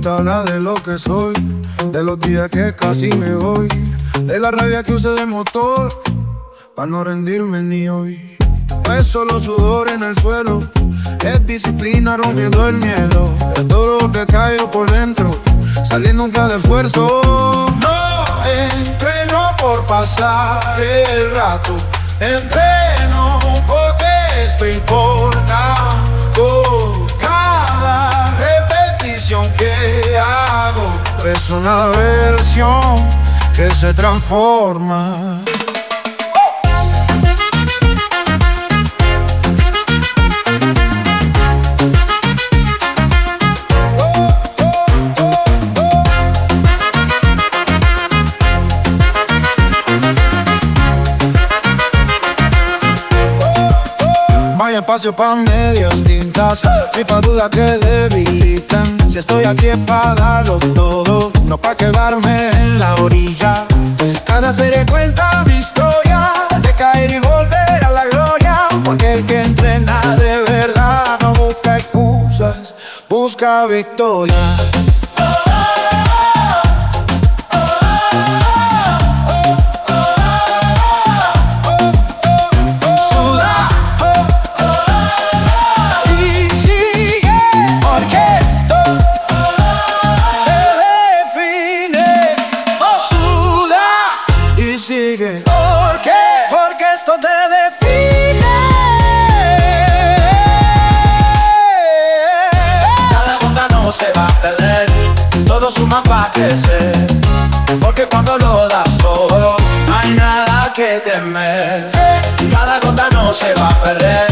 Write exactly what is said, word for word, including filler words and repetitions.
habla de lo que soy, de los días que casi me voy, de la rabia que usé de motor, para no rendirme ni hoy. No es solo sudor en el suelo, es disciplina rompiendo el miedo, es todo lo que caigo por dentro, salir nunca de esfuerzo. No entreno por pasar el rato, entreno porque esto importa. Con cada repetición que hago es una versión que se transforma. No hay espacio pa' medias tintas, ni pa' dudas que debilitan. Si estoy aquí es pa' darlo todo, no pa' quedarme en la orilla. Cada serie cuenta mi historia, de caer y volver a la gloria. Porque el que entrena de verdad no busca excusas, busca victoria. ¿Por qué? Porque esto te define. Cada gota no se va a perder, todo suma para crecer. Porque cuando lo das todo, no hay nada que temer. Cada gota no se va a perder,